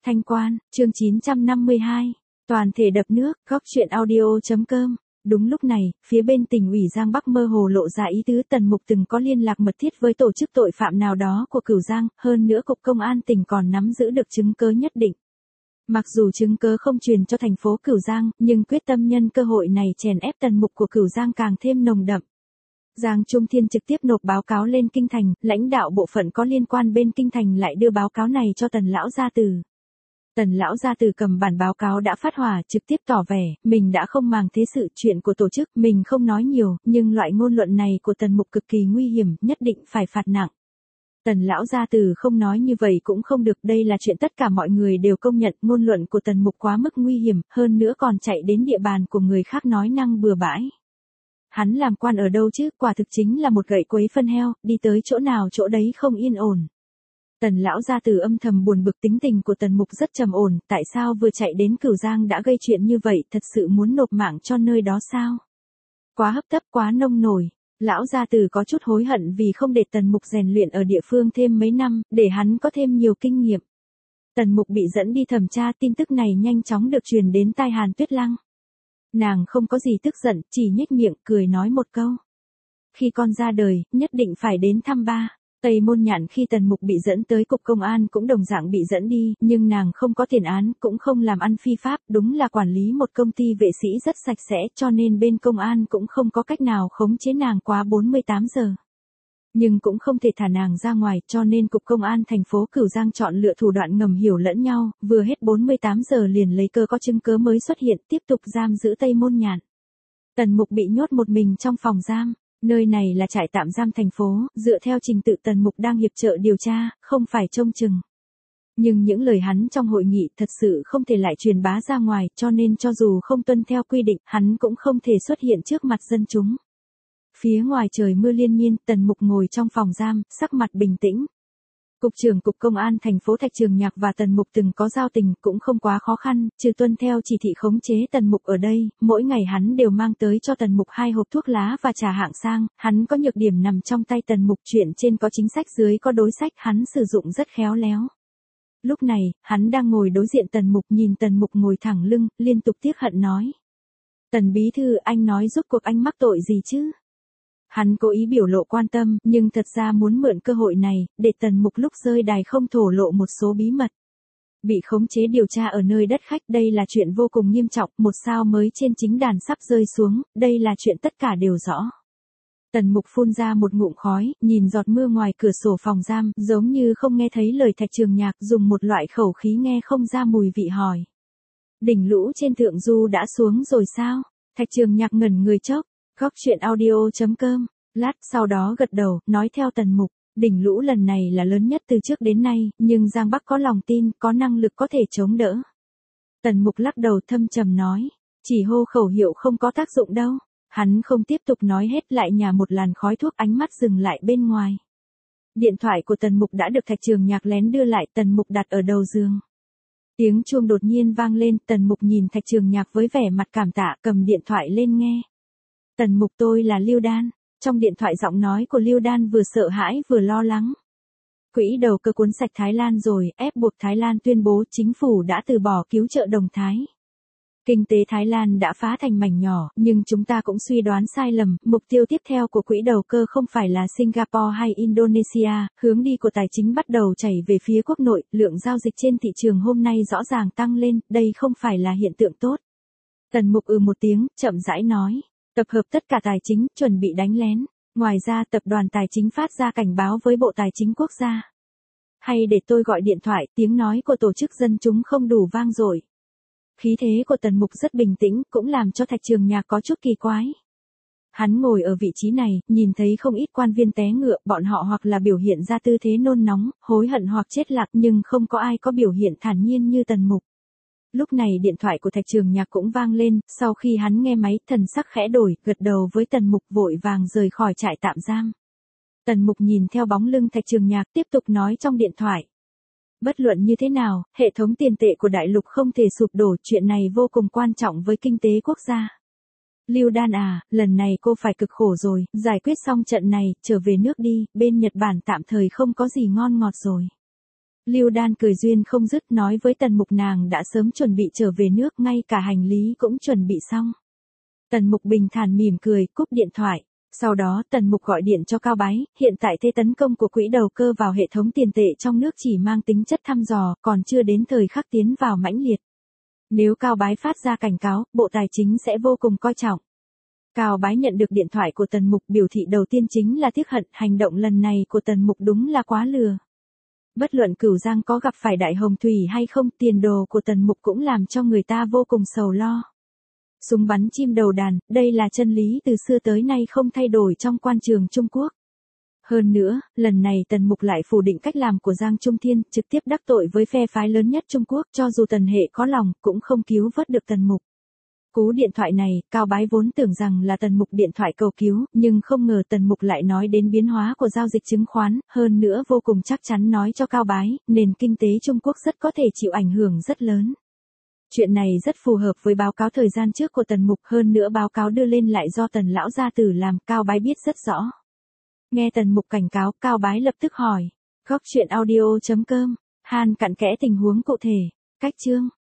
Thanh Quan, chương 952. Toàn thể đập nước, góc chuyện audio.com. Đúng lúc này, phía bên tỉnh ủy Giang Bắc mơ hồ lộ ra ý tứ Tần Mục từng có liên lạc mật thiết với tổ chức tội phạm nào đó của Cửu Giang, hơn nữa Cục Công an tỉnh còn nắm giữ được chứng cứ nhất định. Mặc dù chứng cứ không truyền cho thành phố Cửu Giang, nhưng quyết tâm nhân cơ hội này chèn ép Tần Mục của Cửu Giang càng thêm nồng đậm. Giang Trung Thiên trực tiếp nộp báo cáo lên Kinh Thành, lãnh đạo bộ phận có liên quan bên Kinh Thành lại đưa báo cáo này cho Tần Lão Gia Tử. Tần Lão Gia Tử cầm bản báo cáo đã phát hỏa, trực tiếp tỏ vẻ, mình đã không màng thế sự chuyện của tổ chức, mình không nói nhiều, nhưng loại ngôn luận này của Tần Mục cực kỳ nguy hiểm, nhất định phải phạt nặng. Tần Lão Gia Tử không nói như vậy cũng không được, đây là chuyện tất cả mọi người đều công nhận, ngôn luận của Tần Mục quá mức nguy hiểm, hơn nữa còn chạy đến địa bàn của người khác nói năng bừa bãi. Hắn làm quan ở đâu chứ, quả thực chính là một gậy quấy phân heo, đi tới chỗ nào chỗ đấy không yên ổn. Tần Lão Gia Tử âm thầm buồn bực, tính tình của Tần Mục rất trầm ổn, tại sao vừa chạy đến Cửu Giang đã gây chuyện như vậy, thật sự muốn nộp mạng cho nơi đó sao? Quá hấp tấp, quá nông nổi. Lão Gia Tử có chút hối hận vì không để Tần Mục rèn luyện ở địa phương thêm mấy năm, để hắn có thêm nhiều kinh nghiệm. Tần Mục bị dẫn đi thẩm tra, tin tức này nhanh chóng được truyền đến tai Hàn Tuyết Lăng. Nàng không có gì tức giận, chỉ nhếch miệng, cười nói một câu. Khi con ra đời, nhất định phải đến thăm ba. Tây Môn Nhạn khi Tần Mục bị dẫn tới Cục Công an cũng đồng dạng bị dẫn đi, nhưng nàng không có tiền án, cũng không làm ăn phi pháp, đúng là quản lý một công ty vệ sĩ rất sạch sẽ, cho nên bên công an cũng không có cách nào khống chế nàng quá 48 giờ. Nhưng cũng không thể thả nàng ra ngoài, cho nên Cục Công an thành phố Cửu Giang chọn lựa thủ đoạn ngầm hiểu lẫn nhau, vừa hết 48 giờ liền lấy cơ có chứng cứ mới xuất hiện, tiếp tục giam giữ Tây Môn Nhạn. Tần Mục bị nhốt một mình trong phòng giam. Nơi này là trại tạm giam thành phố, dựa theo trình tự Tần Mục đang hiệp trợ điều tra, không phải trông chừng. Nhưng những lời hắn trong hội nghị thật sự không thể lại truyền bá ra ngoài, cho nên cho dù không tuân theo quy định, hắn cũng không thể xuất hiện trước mặt dân chúng. Phía ngoài trời mưa liên miên, Tần Mục ngồi trong phòng giam, sắc mặt bình tĩnh. Cục trưởng Cục Công an thành phố Thạch Trường Nhạc và Tần Mục từng có giao tình, cũng không quá khó khăn, trừ tuân theo chỉ thị khống chế Tần Mục ở đây, mỗi ngày hắn đều mang tới cho Tần Mục 2 hộp thuốc lá và trà hạng sang, hắn có nhược điểm nằm trong tay Tần Mục, chuyện trên có chính sách dưới có đối sách, hắn sử dụng rất khéo léo. Lúc này, hắn đang ngồi đối diện Tần Mục, nhìn Tần Mục ngồi thẳng lưng, liên tục tiếc hận nói. Tần bí thư, anh nói rốt cuộc anh mắc tội gì chứ? Hắn cố ý biểu lộ quan tâm, nhưng thật ra muốn mượn cơ hội này, để Tần Mục lúc rơi đài không thổ lộ một số bí mật. Bị khống chế điều tra ở nơi đất khách, đây là chuyện vô cùng nghiêm trọng, một sao mới trên chính đàn sắp rơi xuống, đây là chuyện tất cả đều rõ. Tần Mục phun ra một ngụm khói, nhìn giọt mưa ngoài cửa sổ phòng giam, giống như không nghe thấy lời Thạch Trường Nhạc, dùng một loại khẩu khí nghe không ra mùi vị hỏi. Đỉnh lũ trên thượng du đã xuống rồi sao? Thạch Trường Nhạc ngẩn người chốc. Góc chuyện audio.com, lát sau đó gật đầu, nói theo Tần Mục, đỉnh lũ lần này là lớn nhất từ trước đến nay, nhưng Giang Bắc có lòng tin, có năng lực có thể chống đỡ. Tần Mục lắc đầu thâm trầm nói, chỉ hô khẩu hiệu không có tác dụng đâu. Hắn không tiếp tục nói hết, lại nhả một làn khói thuốc, ánh mắt dừng lại bên ngoài. Điện thoại của Tần Mục đã được Thạch Trường Nhạc lén đưa lại, Tần Mục đặt ở đầu giường. Tiếng chuông đột nhiên vang lên, Tần Mục nhìn Thạch Trường Nhạc với vẻ mặt cảm tạ, cầm điện thoại lên nghe. Tần Mục, tôi là Lưu Đan. Trong điện thoại giọng nói của Lưu Đan vừa sợ hãi vừa lo lắng. Quỹ đầu cơ cuốn sạch Thái Lan rồi, ép buộc Thái Lan tuyên bố chính phủ đã từ bỏ cứu trợ đồng Thái. Kinh tế Thái Lan đã phá thành mảnh nhỏ, nhưng chúng ta cũng suy đoán sai lầm, mục tiêu tiếp theo của quỹ đầu cơ không phải là Singapore hay Indonesia, hướng đi của tài chính bắt đầu chảy về phía quốc nội, lượng giao dịch trên thị trường hôm nay rõ ràng tăng lên, đây không phải là hiện tượng tốt. Tần Mục một tiếng, chậm rãi nói. Tập hợp tất cả tài chính, chuẩn bị đánh lén. Ngoài ra tập đoàn tài chính phát ra cảnh báo với Bộ Tài chính Quốc gia. Hay để tôi gọi điện thoại, tiếng nói của tổ chức dân chúng không đủ vang dội. Khí thế của Tần Mục rất bình tĩnh, cũng làm cho Thạch Trường Nhạc có chút kỳ quái. Hắn ngồi ở vị trí này, nhìn thấy không ít quan viên té ngựa, bọn họ hoặc là biểu hiện ra tư thế nôn nóng, hối hận hoặc chết lặng, nhưng không có ai có biểu hiện thản nhiên như Tần Mục. Lúc này điện thoại của Thạch Trường Nhạc cũng vang lên, sau khi hắn nghe máy, thần sắc khẽ đổi, gật đầu với Tần Mục, vội vàng rời khỏi trại tạm giam. Tần Mục nhìn theo bóng lưng Thạch Trường Nhạc, tiếp tục nói trong điện thoại. Bất luận như thế nào, hệ thống tiền tệ của đại lục không thể sụp đổ, chuyện này vô cùng quan trọng với kinh tế quốc gia. Lưu Đan à, lần này cô phải cực khổ rồi, giải quyết xong trận này, trở về nước đi, bên Nhật Bản tạm thời không có gì ngon ngọt rồi. Lưu Đan cười duyên không dứt nói với Tần Mục nàng đã sớm chuẩn bị trở về nước, ngay cả hành lý cũng chuẩn bị xong. Tần Mục bình thản mỉm cười, cúp điện thoại. Sau đó Tần Mục gọi điện cho Cao Bái, hiện tại thế tấn công của quỹ đầu cơ vào hệ thống tiền tệ trong nước chỉ mang tính chất thăm dò, còn chưa đến thời khắc tiến vào mãnh liệt. Nếu Cao Bái phát ra cảnh cáo, Bộ Tài chính sẽ vô cùng coi trọng. Cao Bái nhận được điện thoại của Tần Mục, biểu thị đầu tiên chính là tiếc hận, hành động lần này của Tần Mục đúng là quá lừa. Bất luận Cửu Giang có gặp phải đại hồng thủy hay không, tiền đồ của Tần Mục cũng làm cho người ta vô cùng sầu lo. Súng bắn chim đầu đàn, đây là chân lý từ xưa tới nay không thay đổi trong quan trường Trung Quốc. Hơn nữa, lần này Tần Mục lại phủ định cách làm của Giang Trung Thiên, trực tiếp đắc tội với phe phái lớn nhất Trung Quốc, cho dù Tần Hệ có lòng, cũng không cứu vớt được Tần Mục. Cú điện thoại này, Cao Bái vốn tưởng rằng là Tần Mục điện thoại cầu cứu, nhưng không ngờ Tần Mục lại nói đến biến hóa của giao dịch chứng khoán, hơn nữa vô cùng chắc chắn nói cho Cao Bái, nền kinh tế Trung Quốc rất có thể chịu ảnh hưởng rất lớn. Chuyện này rất phù hợp với báo cáo thời gian trước của Tần Mục, hơn nữa báo cáo đưa lên lại do Tần lão gia tử làm, Cao Bái biết rất rõ. Nghe Tần Mục cảnh cáo, Cao Bái lập tức hỏi. Góc truyện audio.com, Han cặn kẽ tình huống cụ thể. Cách chương